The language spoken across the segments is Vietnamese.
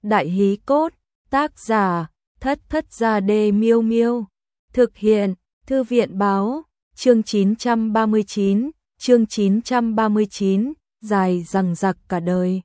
Đại hí cốt, tác giả, Thất Thất Gia Đê Miêu Miêu. Thực hiện, Thư viện báo, chương 939, dài dằng dặc cả đời.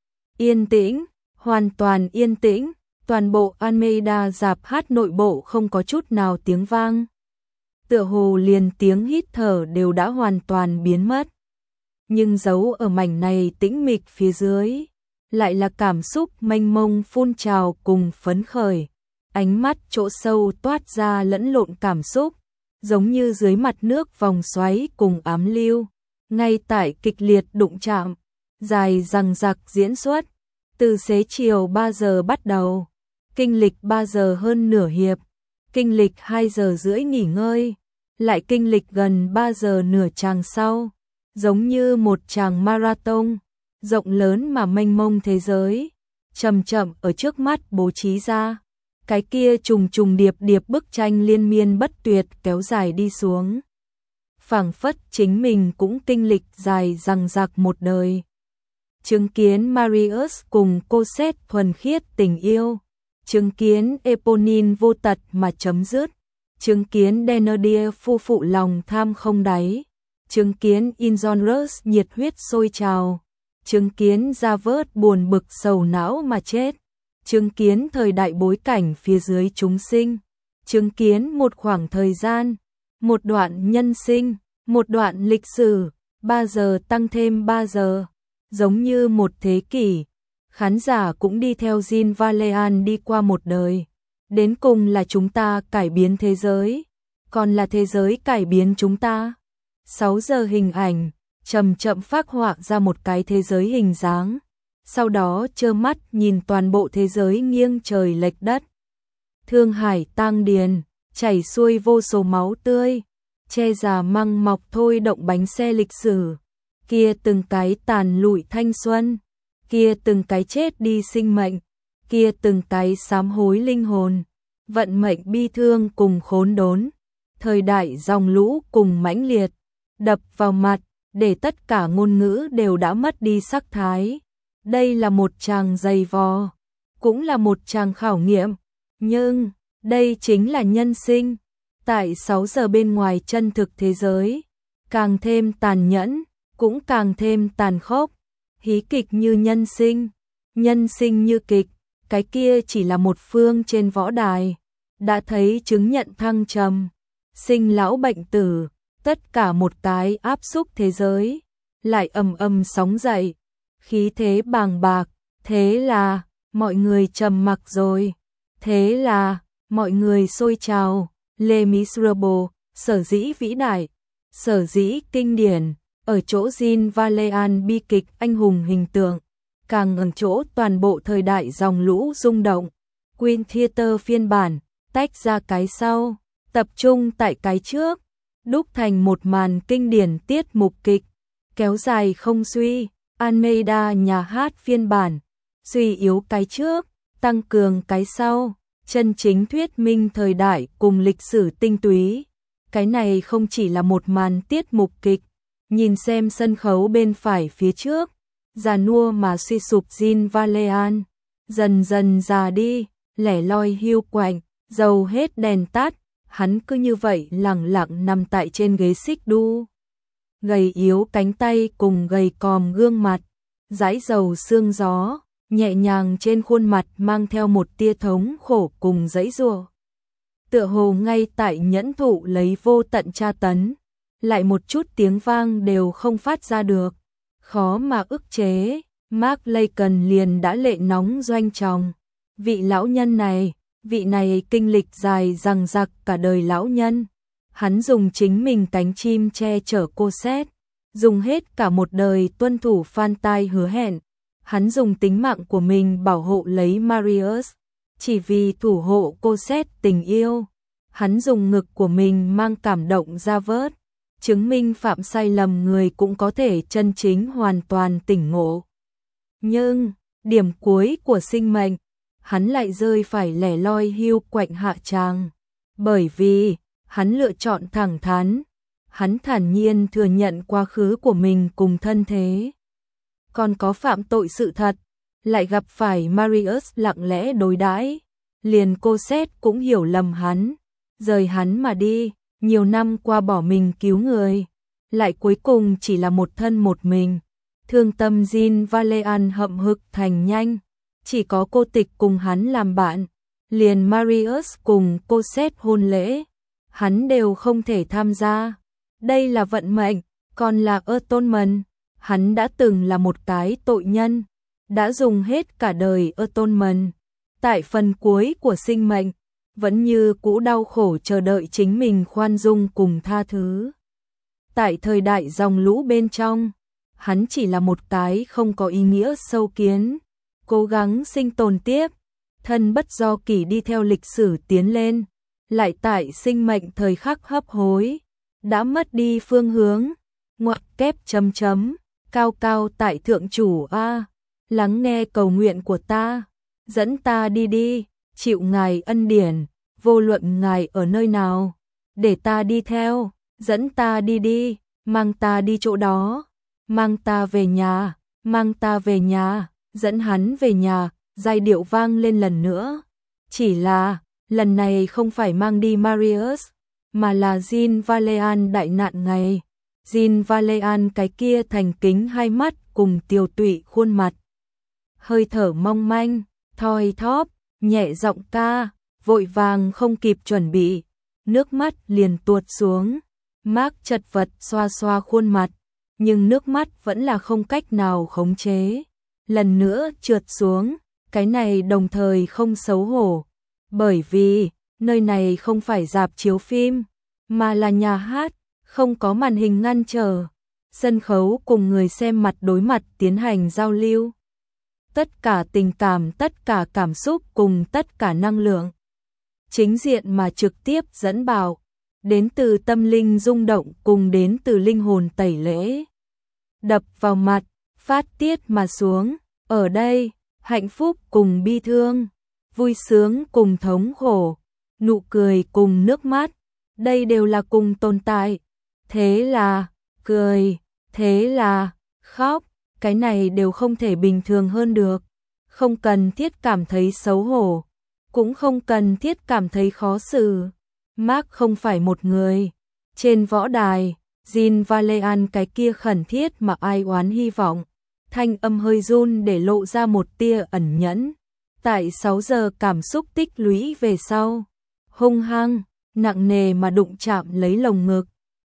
Yên tĩnh, hoàn toàn yên tĩnh, toàn bộ Almeida rạp hát nội bộ không có chút nào tiếng vang. Tựa hồ liền tiếng hít thở đều đã hoàn toàn biến mất. Nhưng giấu ở mảnh này tĩnh mịch phía dưới, lại là cảm xúc mênh mông phun trào cùng phấn khởi. Ánh mắt chỗ sâu toát ra lẫn lộn cảm xúc, giống như dưới mặt nước vòng xoáy cùng ám lưu, ngay tại kịch liệt đụng chạm, dài dằng dặc diễn xuất, từ xế chiều 3 giờ bắt đầu, kinh lịch 3 giờ hơn nửa hiệp, kinh lịch 2 giờ rưỡi nghỉ ngơi, lại kinh lịch gần 3 giờ nửa chàng sau, giống như một chàng marathon, rộng lớn mà mênh mông thế giới, chậm chậm ở trước mắt bố trí ra. Cái kia trùng trùng điệp điệp bức tranh liên miên bất tuyệt kéo dài đi xuống. Phảng phất chính mình cũng kinh lịch dài dằng dặc một đời. Chứng kiến Marius cùng Cosette thuần khiết tình yêu. Chứng kiến Eponine vô tật mà chấm dứt. Chứng kiến Thénardier phu phụ lòng tham không đáy. Chứng kiến Enjolras nhiệt huyết sôi trào. Chứng kiến Javert buồn bực sầu não mà chết. Chứng kiến thời đại bối cảnh phía dưới chúng sinh, chứng kiến một khoảng thời gian, một đoạn nhân sinh, một đoạn lịch sử, 3 giờ tăng thêm 3 giờ, giống như một thế kỷ, khán giả cũng đi theo Jean Valjean đi qua một đời, đến cùng là chúng ta cải biến thế giới, còn là thế giới cải biến chúng ta. 6 giờ hình ảnh, chậm chậm phác họa ra một cái thế giới hình dáng. Sau đó trơ mắt nhìn toàn bộ thế giới nghiêng trời lệch đất. Thương hải tang điền, chảy xuôi vô số máu tươi, che già măng mọc thôi động bánh xe lịch sử. Kia từng cái tàn lụi thanh xuân, kia từng cái chết đi sinh mệnh, kia từng cái sám hối linh hồn, vận mệnh bi thương cùng khốn đốn, thời đại dòng lũ cùng mãnh liệt, đập vào mặt, để tất cả ngôn ngữ đều đã mất đi sắc thái. Đây là một tràng dày vò, cũng là một tràng khảo nghiệm, nhưng đây chính là nhân sinh. Tại 6 giờ bên ngoài chân thực thế giới, càng thêm tàn nhẫn, cũng càng thêm tàn khốc. Hí kịch như nhân sinh như kịch, cái kia chỉ là một phương trên võ đài, đã thấy chứng nhận thăng trầm, sinh lão bệnh tử, tất cả một cái áp xúc thế giới, lại ầm ầm sóng dậy. Khí thế bàng bạc, thế là mọi người trầm mặc rồi, thế là mọi người sôi trào. Les Miserables, sở dĩ vĩ đại, sở dĩ kinh điển, ở chỗ Jean Valjean bi kịch anh hùng hình tượng, càng ở chỗ toàn bộ thời đại dòng lũ rung động. Queen Theatre phiên bản, tách ra cái sau, tập trung tại cái trước, đúc thành một màn kinh điển tiết mục kịch, kéo dài không suy. Almeida nhà hát phiên bản, suy yếu cái trước, tăng cường cái sau, chân chính thuyết minh thời đại cùng lịch sử tinh túy. Cái này không chỉ là một màn tiết mục kịch, nhìn xem sân khấu bên phải phía trước, già nua mà suy sụp Jean Valjean, dần dần già đi, lẻ loi hiu quạnh, dầu hết đèn tắt, hắn cứ như vậy lẳng lặng nằm tại trên ghế xích đu. Gầy yếu cánh tay cùng gầy còm gương mặt, dãi dầu sương gió, nhẹ nhàng trên khuôn mặt mang theo một tia thống khổ cùng dãy giụa. Tựa hồ ngay tại nhẫn thụ lấy vô tận tra tấn, lại một chút tiếng vang đều không phát ra được, khó mà ức chế. Mark Lacon liền đã lệ nóng doanh tròng. Vị lão nhân này, vị này kinh lịch dài dằng dặc cả đời lão nhân. Hắn dùng chính mình cánh chim che chở Cosette, dùng hết cả một đời tuân thủ fan tai hứa hẹn. Hắn dùng tính mạng của mình bảo hộ lấy Marius, chỉ vì thủ hộ Cosette tình yêu. Hắn dùng ngực của mình mang cảm động Javert, chứng minh phạm sai lầm người cũng có thể chân chính hoàn toàn tỉnh ngộ. Nhưng, điểm cuối của sinh mệnh, hắn lại rơi phải lẻ loi hiu quạnh hạ tràng. Bởi vì hắn lựa chọn thẳng thắn, hắn thản nhiên thừa nhận quá khứ của mình cùng thân thế. Còn có phạm tội sự thật, lại gặp phải Marius lặng lẽ đối đãi, liền Cosette cũng hiểu lầm hắn, rời hắn mà đi, nhiều năm qua bỏ mình cứu người, lại cuối cùng chỉ là một thân một mình. Thương tâm Jean Valjean hậm hực thành nhanh, chỉ có cô tịch cùng hắn làm bạn, liền Marius cùng Cosette hôn lễ, hắn đều không thể tham gia. Đây là vận mệnh, còn là atonement, hắn đã từng là một cái tội nhân, đã dùng hết cả đời atonement, tại phần cuối của sinh mệnh, vẫn như cũ đau khổ chờ đợi chính mình khoan dung cùng tha thứ. Tại thời đại dòng lũ bên trong, hắn chỉ là một cái không có ý nghĩa sâu kiến, cố gắng sinh tồn tiếp, thân bất do kỷ đi theo lịch sử tiến lên, lại tại sinh mệnh thời khắc hấp hối, đã mất đi phương hướng, ngoặc kép chấm chấm, cao cao tại thượng chủ a, lắng nghe cầu nguyện của ta, dẫn ta đi đi, chịu ngài ân điển, vô luận ngài ở nơi nào, để ta đi theo, dẫn ta đi đi, mang ta đi chỗ đó, mang ta về nhà, mang ta về nhà, dẫn hắn về nhà, giai điệu vang lên lần nữa. Chỉ là, lần này không phải mang đi Marius, mà là Jean Valjean đại nạn ngày. Jean Valjean cái kia thành kính hai mắt cùng tiều tụy khuôn mặt. Hơi thở mong manh, thoi thóp, nhẹ giọng ca, vội vàng không kịp chuẩn bị, nước mắt liền tuột xuống. Mark chật vật xoa xoa khuôn mặt, nhưng nước mắt vẫn là không cách nào khống chế. Lần nữa trượt xuống, cái này đồng thời không xấu hổ, bởi vì nơi này không phải rạp chiếu phim, mà là nhà hát, không có màn hình ngăn trở. Sân khấu cùng người xem mặt đối mặt tiến hành giao lưu. Tất cả tình cảm, tất cả cảm xúc cùng tất cả năng lượng. Chính diện mà trực tiếp dẫn bảo, đến từ tâm linh rung động cùng đến từ linh hồn tẩy lễ. Đập vào mặt, phát tiết mà xuống, ở đây, hạnh phúc cùng bi thương, vui sướng cùng thống khổ, nụ cười cùng nước mắt, đây đều là cùng tồn tại. Thế là, cười, thế là, khóc, cái này đều không thể bình thường hơn được. Không cần thiết cảm thấy xấu hổ, cũng không cần thiết cảm thấy khó xử. Mark không phải một người. Trên võ đài, Jean Valjean cái kia khẩn thiết mà ai oán hy vọng, thanh âm hơi run để lộ ra một tia ẩn nhẫn. Tại 6 giờ cảm xúc tích lũy về sau, hung hăng, nặng nề mà đụng chạm lấy lồng ngực,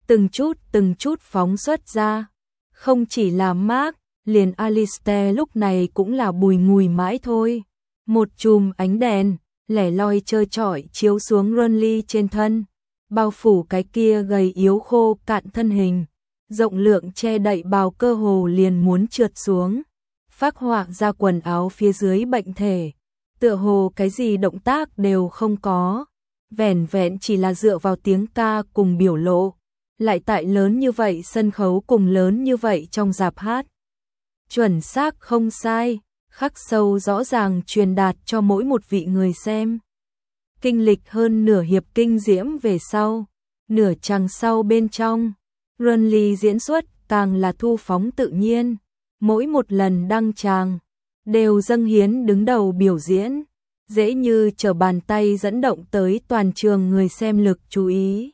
từng chút phóng xuất ra. Không chỉ là Mark, liền Alistair lúc này cũng là bùi ngùi mãi thôi. Một chùm ánh đèn lẻ loi trơ trọi chiếu xuống Ronly trên thân, bao phủ cái kia gầy yếu khô cạn thân hình, rộng lượng che đậy bào cơ hồ liền muốn trượt xuống, phác họa ra quần áo phía dưới bệnh thể, tựa hồ cái gì động tác đều không có, vẻn vẹn chỉ là dựa vào tiếng ca cùng biểu lộ, lại tại lớn như vậy sân khấu cùng lớn như vậy trong rạp hát. Chuẩn xác không sai, khắc sâu rõ ràng truyền đạt cho mỗi một vị người xem. Kinh lịch hơn nửa hiệp kinh diễm về sau, nửa chặng sau bên trong, Ronly diễn xuất càng là thu phóng tự nhiên, mỗi một lần đăng tràng đều dâng hiến đứng đầu biểu diễn, dễ như trở bàn tay dẫn động tới toàn trường người xem lực chú ý.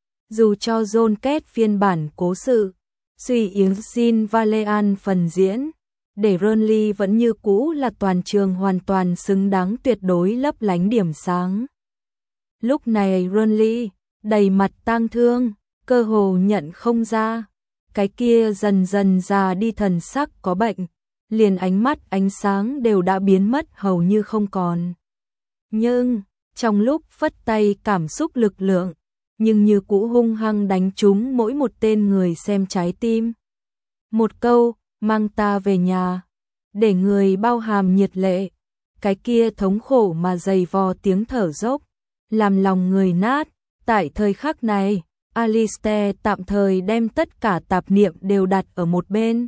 Dù cho John Kết phiên bản cố sự, suy yếu Jean Valjean phần diễn, để Ronly vẫn như cũ là toàn trường hoàn toàn xứng đáng tuyệt đối lấp lánh điểm sáng. Lúc này Ronly, đầy mặt tang thương, cơ hồ nhận không ra, cái kia dần dần già đi thần sắc có bệnh, liền ánh mắt ánh sáng đều đã biến mất hầu như không còn. Nhưng, trong lúc phất tay cảm xúc lực lượng, nhưng như cũ hung hăng đánh trúng mỗi một tên người xem trái tim. Một câu, mang ta về nhà, để người bao hàm nhiệt lệ, cái kia thống khổ mà dày vò tiếng thở dốc, làm lòng người nát. Tại thời khắc này, Alistair tạm thời đem tất cả tạp niệm đều đặt ở một bên.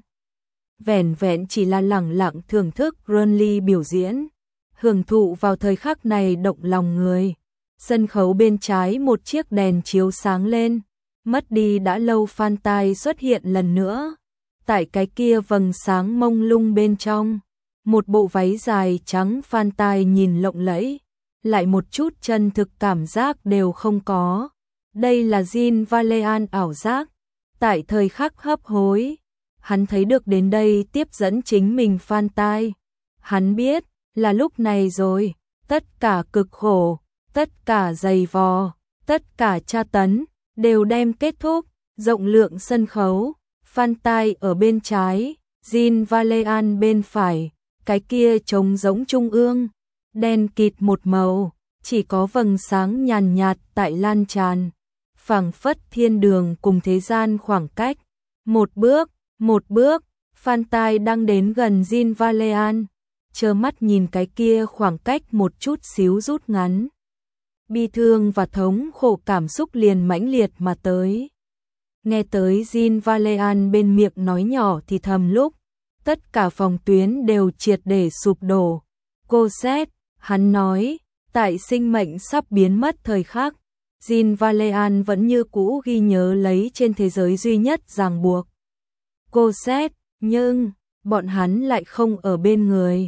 Vẻn vẹn chỉ là lẳng lặng thưởng thức Ronly biểu diễn, hưởng thụ vào thời khắc này động lòng người. Sân khấu bên trái một chiếc đèn chiếu sáng lên, mất đi đã lâu fan tai xuất hiện lần nữa. Tại cái kia vầng sáng mông lung bên trong, một bộ váy dài trắng phan tai nhìn lộng lẫy, lại một chút chân thực cảm giác đều không có. Đây là Jean Valjean ảo giác. Tại thời khắc hấp hối, hắn thấy được đến đây tiếp dẫn chính mình phan tai. Hắn biết, là lúc này rồi, tất cả cực khổ, tất cả dày vò, tất cả tra tấn, đều đem kết thúc. Rộng lượng sân khấu, phan tai ở bên trái, Jean Valjean bên phải, cái kia trống rỗng trung ương, đen kịt một màu, chỉ có vầng sáng nhàn nhạt tại lan tràn, phảng phất thiên đường cùng thế gian khoảng cách. Một bước, phan tai đang đến gần Jean Valjean, trơ mắt nhìn cái kia khoảng cách một chút xíu rút ngắn. Bi thương và thống khổ cảm xúc liền mãnh liệt mà tới. Nghe tới Jean Valjean bên miệng nói nhỏ thì thầm lúc, tất cả phòng tuyến đều triệt để sụp đổ. Cosette, hắn nói, tại sinh mệnh sắp biến mất thời khắc, Jean Valjean vẫn như cũ ghi nhớ lấy trên thế giới duy nhất ràng buộc. Cosette, nhưng, bọn hắn lại không ở bên người.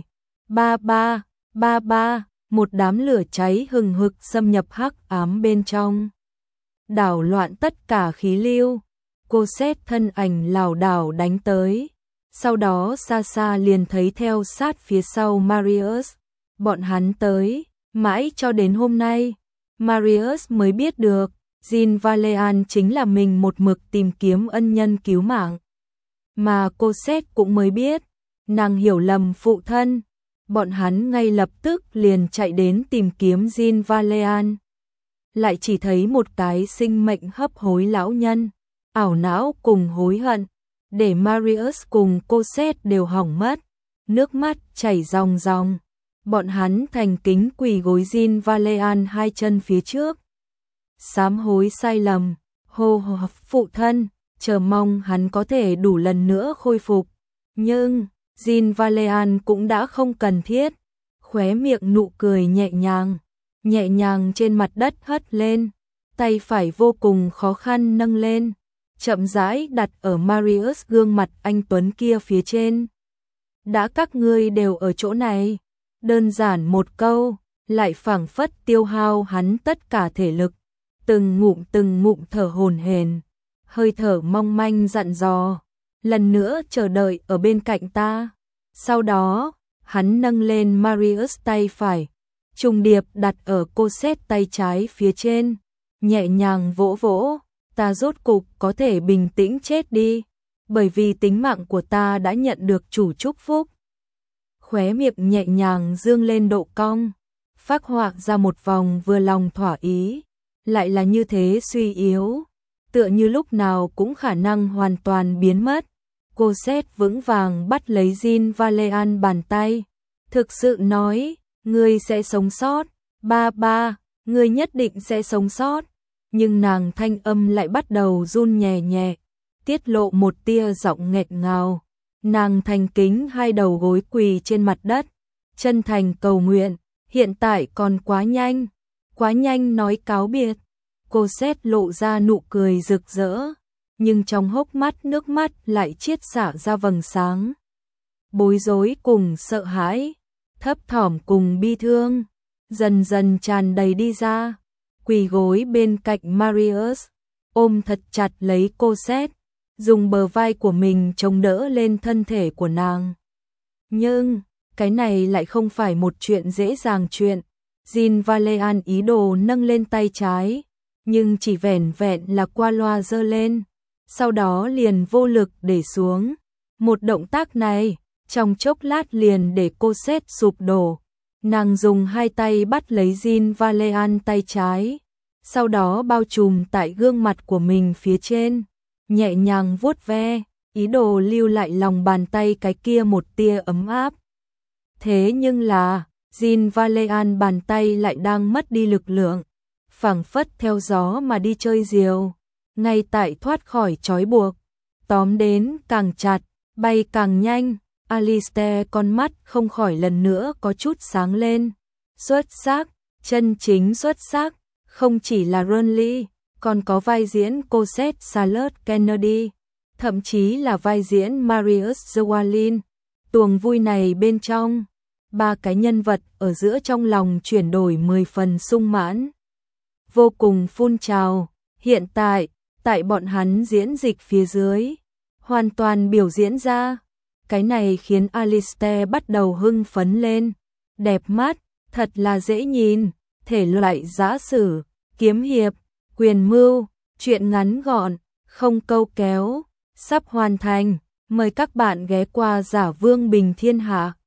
Ba, một đám lửa cháy hừng hực xâm nhập hắc ám bên trong. Đảo loạn tất cả khí lưu. Cosette thân ảnh lảo đảo đánh tới. Sau đó xa xa liền thấy theo sát phía sau Marius. Bọn hắn tới, mãi cho đến hôm nay, Marius mới biết được, Jean Valjean chính là mình một mực tìm kiếm ân nhân cứu mạng. Mà Cosette cũng mới biết, nàng hiểu lầm phụ thân. Bọn hắn ngay lập tức liền chạy đến tìm kiếm Jean Valjean. Lại chỉ thấy một cái sinh mệnh hấp hối lão nhân, ảo não cùng hối hận, để Marius cùng Cosette đều hỏng mất, nước mắt chảy ròng ròng. Bọn hắn thành kính quỳ gối Jean Valjean hai chân phía trước. Sám hối sai lầm, hô hấp phụ thân, chờ mong hắn có thể đủ lần nữa khôi phục. Nhưng, Jean Valjean cũng đã không cần thiết. Khóe miệng nụ cười nhẹ nhàng trên mặt đất hất lên, tay phải vô cùng khó khăn nâng lên, chậm rãi đặt ở Marius gương mặt anh tuấn kia phía trên. Đã các ngươi đều ở chỗ này, đơn giản một câu, lại phảng phất tiêu hao hắn tất cả thể lực, từng ngụm thở hổn hển, hơi thở mong manh dặn dò, lần nữa chờ đợi ở bên cạnh ta. Sau đó, hắn nâng lên Marius tay phải, trùng điệp đặt ở Cosette tay trái phía trên, nhẹ nhàng vỗ vỗ, ta rốt cục có thể bình tĩnh chết đi, bởi vì tính mạng của ta đã nhận được chủ chúc phúc. Khóe miệng nhẹ nhàng dương lên độ cong, phác họa ra một vòng vừa lòng thỏa ý, lại là như thế suy yếu, tựa như lúc nào cũng khả năng hoàn toàn biến mất. Cosette vững vàng bắt lấy Jean Valjean bàn tay, thực sự nói, ngươi sẽ sống sót, ba, ngươi nhất định sẽ sống sót. Nhưng nàng thanh âm lại bắt đầu run nhẹ nhẹ, tiết lộ một tia giọng nghẹt ngào. Nàng thành kính hai đầu gối quỳ trên mặt đất, chân thành cầu nguyện, hiện tại còn quá nhanh nói cáo biệt. Cosette lộ ra nụ cười rực rỡ, nhưng trong hốc mắt nước mắt lại chiết xả ra vầng sáng. Bối rối cùng sợ hãi, thấp thỏm cùng bi thương, dần dần tràn đầy đi ra, quỳ gối bên cạnh Marius, ôm thật chặt lấy Cosette, dùng bờ vai của mình chống đỡ lên thân thể của nàng. Nhưng, cái này lại không phải một chuyện dễ dàng chuyện. Jean Valjean ý đồ nâng lên tay trái, nhưng chỉ vẻn vẹn là qua loa giơ lên, sau đó liền vô lực để xuống. Một động tác này, trong chốc lát liền để Cosette sụp đổ. Nàng dùng hai tay bắt lấy Jean Valjean tay trái, sau đó bao trùm tại gương mặt của mình phía trên, nhẹ nhàng vuốt ve, ý đồ lưu lại lòng bàn tay cái kia một tia ấm áp. Thế nhưng là, Jean Valjean bàn tay lại đang mất đi lực lượng, phảng phất theo gió mà đi chơi diều, ngay tại thoát khỏi trói buộc, tóm đến càng chặt, bay càng nhanh. Alistair con mắt không khỏi lần nữa có chút sáng lên. Xuất sắc, chân chính xuất sắc, không chỉ là Ronly, còn có vai diễn Cosette Charlotte Kennedy, thậm chí là vai diễn Marius Zawalin. Tuồng vui này bên trong, ba cái nhân vật ở giữa trong lòng chuyển đổi 10 phần sung mãn. Vô cùng phun trào, hiện tại bọn hắn diễn dịch phía dưới, hoàn toàn biểu diễn ra. Cái này khiến Alistair bắt đầu hưng phấn lên, đẹp mắt, thật là dễ nhìn, thể loại giã sử, kiếm hiệp, quyền mưu, truyện ngắn gọn, không câu kéo, sắp hoàn thành, mời các bạn ghé qua Giả Vương Bình Thiên Hạ.